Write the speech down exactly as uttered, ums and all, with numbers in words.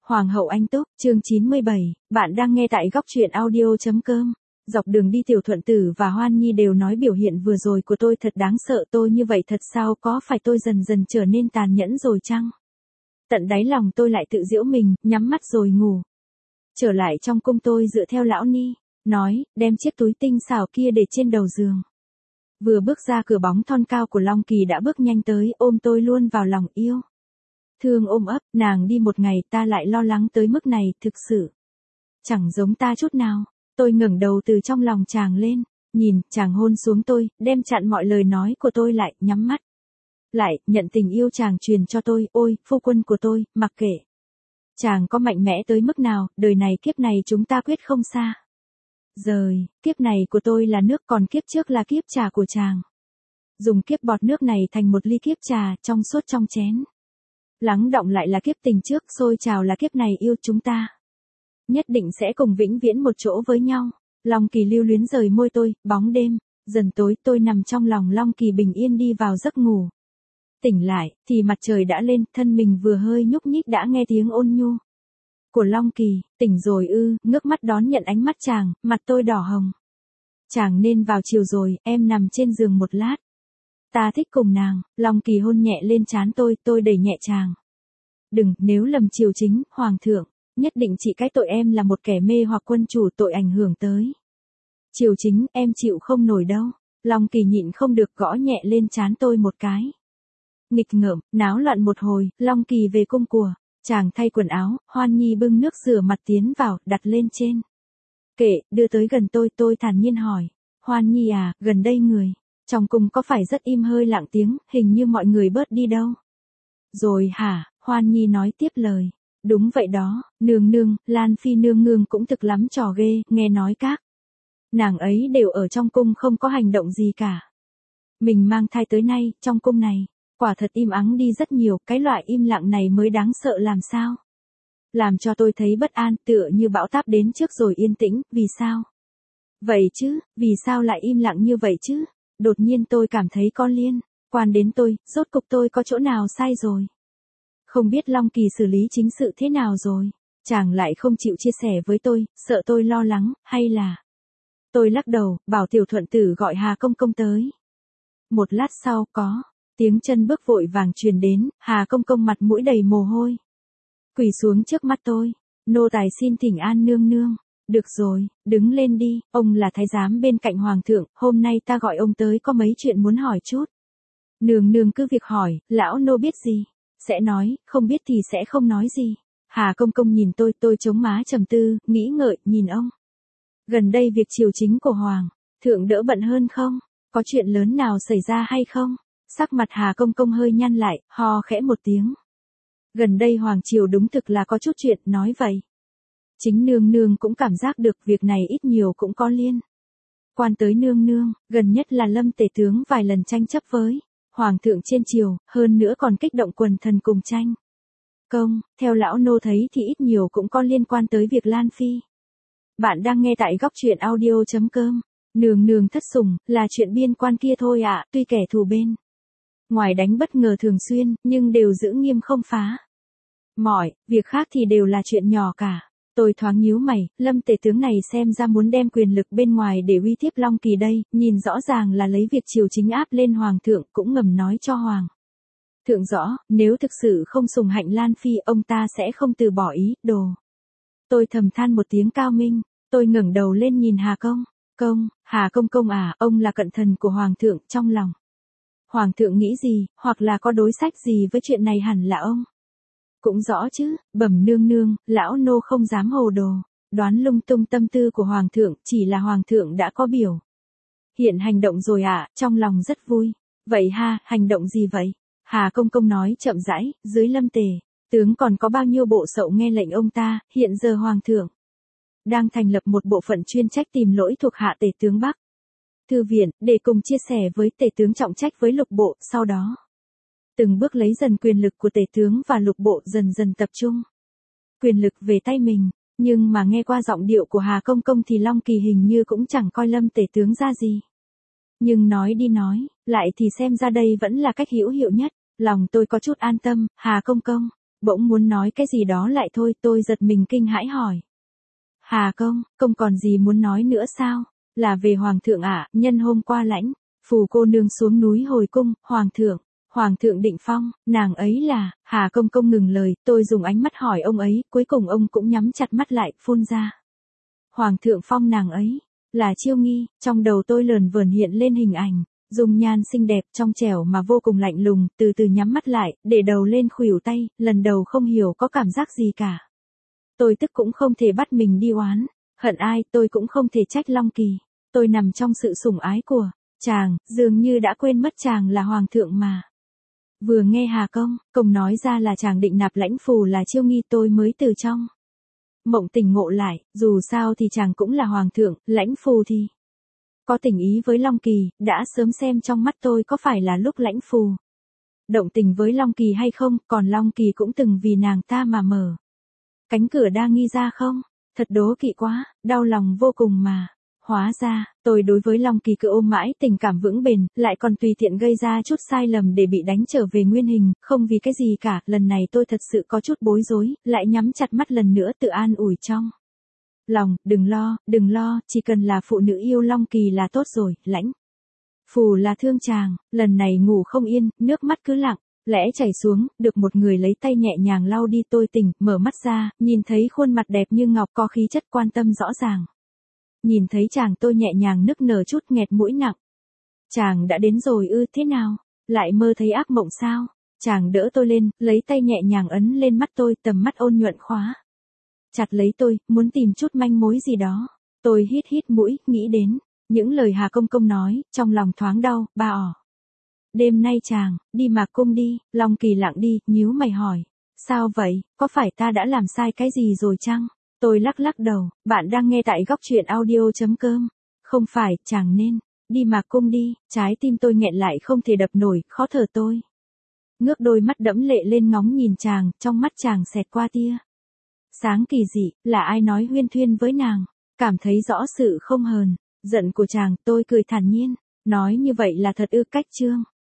Hoàng hậu Anh Túc, chương chín mươi bảy, bạn đang nghe tại góc truyện audio.com. Dọc đường đi Tiểu Thuận Tử và Hoan Nhi đều nói biểu hiện vừa rồi của tôi thật đáng sợ, tôi như vậy thật sao, có phải tôi dần dần trở nên tàn nhẫn rồi chăng? Tận đáy lòng tôi lại tự giễu mình, nhắm mắt rồi ngủ. Trở lại trong cung tôi dựa theo lão Ni, nói, đem chiếc túi tinh xảo kia để trên đầu giường. Vừa bước ra cửa bóng thon cao của Long Kỳ đã bước nhanh tới, ôm tôi luôn vào lòng yêu. Thương ôm ấp, nàng đi một ngày ta lại lo lắng tới mức này, thực sự. Chẳng giống ta chút nào. Tôi ngẩng đầu từ trong lòng chàng lên, nhìn, chàng hôn xuống tôi, đem chặn mọi lời nói của tôi lại, nhắm mắt. Lại, nhận tình yêu chàng truyền cho tôi, ôi, phu quân của tôi, mặc kệ. Chàng có mạnh mẽ tới mức nào, đời này kiếp này chúng ta quyết không xa. Rời, kiếp này của tôi là nước, còn kiếp trước là kiếp trà của chàng. Dùng kiếp bọt nước này thành một ly kiếp trà, trong suốt trong chén. Lắng đọng lại là kiếp tình trước, sôi trào là kiếp này yêu chúng ta. Nhất định sẽ cùng vĩnh viễn một chỗ với nhau. Long Kỳ lưu luyến rời môi tôi, bóng đêm, dần tối tôi nằm trong lòng Long Kỳ bình yên đi vào giấc ngủ. Tỉnh lại, thì mặt trời đã lên, thân mình vừa hơi nhúc nhích đã nghe tiếng ôn nhu. Của Long Kỳ, tỉnh rồi ư, ngước mắt đón nhận ánh mắt chàng, mặt tôi đỏ hồng. Chàng nên vào chiều rồi, em nằm trên giường một lát. Ta thích cùng nàng, Long Kỳ hôn nhẹ lên trán tôi, tôi đẩy nhẹ chàng. Đừng, nếu lầm triều chính, hoàng thượng, nhất định chỉ cái tội em là một kẻ mê hoặc quân chủ, tội ảnh hưởng tới. Triều chính, em chịu không nổi đâu. Long Kỳ nhịn không được gõ nhẹ lên trán tôi một cái. Nghịch ngợm, náo loạn một hồi, Long Kỳ về cung của, chàng thay quần áo, Hoan Nhi bưng nước rửa mặt tiến vào, đặt lên trên. Kệ, đưa tới gần tôi, tôi thản nhiên hỏi. Hoan Nhi à, gần đây người trong cung có phải rất im hơi lặng tiếng, hình như mọi người bớt đi đâu. Rồi hả, Hoan Nhi nói tiếp lời. Đúng vậy đó, nương nương, Lan Phi nương nương cũng thực lắm trò ghê, nghe nói các nàng ấy đều ở trong cung không có hành động gì cả. Mình mang thai tới nay, trong cung này, quả thật im ắng đi rất nhiều, cái loại im lặng này mới đáng sợ làm sao. Làm cho tôi thấy bất an, tựa như bão táp đến trước rồi yên tĩnh, vì sao? Vậy chứ, vì sao lại im lặng như vậy chứ? Đột nhiên tôi cảm thấy có liên quan đến tôi, rốt cục tôi có chỗ nào sai rồi. Không biết Long Kỳ xử lý chính sự thế nào rồi, chàng lại không chịu chia sẻ với tôi, sợ tôi lo lắng, hay là... Tôi lắc đầu, bảo Tiểu Thuận Tử gọi Hà Công Công tới. Một lát sau, có tiếng chân bước vội vàng truyền đến, Hà Công Công mặt mũi đầy mồ hôi. Quỳ xuống trước mắt tôi, nô tài xin thỉnh an nương nương. Được rồi, đứng lên đi, ông là thái giám bên cạnh hoàng thượng, hôm nay ta gọi ông tới có mấy chuyện muốn hỏi chút. Nương nương cứ việc hỏi, lão nô biết gì, sẽ nói, không biết thì sẽ không nói gì. Hà Công Công nhìn tôi, tôi chống má trầm tư, nghĩ ngợi, nhìn ông. Gần đây việc triều chính của hoàng thượng đỡ bận hơn không? Có chuyện lớn nào xảy ra hay không? Sắc mặt Hà Công Công hơi nhăn lại, ho khẽ một tiếng. Gần đây hoàng triều đúng thực là có chút chuyện, nói vậy. Chính nương nương cũng cảm giác được việc này ít nhiều cũng có liên quan tới nương nương, gần nhất là Lâm tể tướng vài lần tranh chấp với hoàng thượng trên triều, hơn nữa còn kích động quần thần cùng tranh công, theo lão nô thấy thì ít nhiều cũng có liên quan tới việc Lan Phi. Bạn đang nghe tại góc truyện audio.com, nương nương thất sủng, là chuyện biên quan kia thôi ạ, à, tuy kẻ thù bên ngoài đánh bất ngờ thường xuyên, nhưng đều giữ nghiêm không phá. Mọi việc khác thì đều là chuyện nhỏ cả. Tôi thoáng nhíu mày, Lâm tể tướng này xem ra muốn đem quyền lực bên ngoài để uy hiếp Long Kỳ đây, nhìn rõ ràng là lấy việc triều chính áp lên hoàng thượng, cũng ngầm nói cho hoàng thượng rõ, nếu thực sự không sủng hạnh Lan Phi, ông ta sẽ không từ bỏ ý đồ. Tôi thầm than một tiếng cao minh, tôi ngẩng đầu lên nhìn Hà Công Công, Hà Công Công à, ông là cận thần của hoàng thượng, trong lòng hoàng thượng nghĩ gì, hoặc là có đối sách gì với chuyện này hẳn là ông cũng rõ chứ. Bẩm nương nương, lão nô không dám hồ đồ, đoán lung tung tâm tư của hoàng thượng, chỉ là hoàng thượng đã có biểu hiện hành động rồi ạ, à, trong lòng rất vui. Vậy ha, hành động gì vậy? Hà Công Công nói chậm rãi, dưới Lâm tể tướng còn có bao nhiêu bộ sậu nghe lệnh ông ta, hiện giờ hoàng thượng đang thành lập một bộ phận chuyên trách tìm lỗi thuộc hạ tể tướng Bắc Thư viện, để cùng chia sẻ với tể tướng trọng trách với lục bộ, sau đó từng bước lấy dần quyền lực của tể tướng và lục bộ, dần dần tập trung quyền lực về tay mình. Nhưng mà nghe qua giọng điệu của Hà Công Công thì Long Kỳ hình như cũng chẳng coi Lâm tể tướng ra gì. Nhưng nói đi nói lại thì xem ra đây vẫn là cách hữu hiệu nhất. Lòng tôi có chút an tâm. Hà Công Công, bỗng muốn nói cái gì đó lại thôi, tôi giật mình kinh hãi hỏi. Hà công, công còn gì muốn nói nữa sao? Là về hoàng thượng ạ, nhân hôm qua lãnh, phù cô nương xuống núi hồi cung, hoàng thượng, hoàng thượng định phong, nàng ấy là, Hà công công ngừng lời, tôi dùng ánh mắt hỏi ông ấy, cuối cùng ông cũng nhắm chặt mắt lại, phun ra. Hoàng thượng phong nàng ấy, là Chiêu Nghi, trong đầu tôi lờn vờn hiện lên hình ảnh, dung nhan xinh đẹp trong trẻo mà vô cùng lạnh lùng, từ từ nhắm mắt lại, để đầu lên khuỷu tay, lần đầu không hiểu có cảm giác gì cả. Tôi tức cũng không thể bắt mình đi oán, hận ai tôi cũng không thể trách Long Kỳ, tôi nằm trong sự sủng ái của chàng, dường như đã quên mất chàng là hoàng thượng mà. Vừa nghe Hà công, công nói ra là chàng định nạp lãnh phù là Chiêu Nghi tôi mới từ trong mộng tỉnh ngộ lại, dù sao thì chàng cũng là hoàng thượng, lãnh phù thì có tình ý với Long Kỳ, đã sớm xem trong mắt tôi có phải là lúc lãnh phù động tình với Long Kỳ hay không, còn Long Kỳ cũng từng vì nàng ta mà mở cánh cửa đa nghi ra không, thật đố kỵ quá, đau lòng vô cùng mà. Hóa ra, tôi đối với Long Kỳ cứ ôm mãi tình cảm vững bền, lại còn tùy tiện gây ra chút sai lầm để bị đánh trở về nguyên hình, không vì cái gì cả, lần này tôi thật sự có chút bối rối, lại nhắm chặt mắt lần nữa tự an ủi trong lòng, đừng lo, đừng lo, chỉ cần là phụ nữ yêu Long Kỳ là tốt rồi, lãnh phù là thương chàng, lần này ngủ không yên, nước mắt cứ lặng lẽ chảy xuống, được một người lấy tay nhẹ nhàng lau đi, tôi tỉnh, mở mắt ra, nhìn thấy khuôn mặt đẹp như ngọc có khí chất quan tâm rõ ràng. Nhìn thấy chàng tôi nhẹ nhàng nức nở chút, nghẹt mũi nặng. Chàng đã đến rồi ư, thế nào? Lại mơ thấy ác mộng sao? Chàng đỡ tôi lên, lấy tay nhẹ nhàng ấn lên mắt tôi, tầm mắt ôn nhuận khóa chặt lấy tôi, muốn tìm chút manh mối gì đó. Tôi hít hít mũi, nghĩ đến những lời Hà công công nói, trong lòng thoáng đau, ba ỏ. Đêm nay chàng, đi Mạc Cung đi, Long Kỳ lặng đi, nhíu mày hỏi. Sao vậy, có phải ta đã làm sai cái gì rồi chăng? Tôi lắc lắc đầu, bạn đang nghe tại góc truyện audio.com. Không phải, chàng nên đi Mạc Cung đi, trái tim tôi nghẹn lại không thể đập nổi, khó thở tôi. Ngước đôi mắt đẫm lệ lên ngóng nhìn chàng, trong mắt chàng xẹt qua tia sáng kỳ dị, là ai nói huyên thuyên với nàng, cảm thấy rõ sự không hờn giận của chàng, tôi cười thản nhiên, nói như vậy là thật ư? Cách chương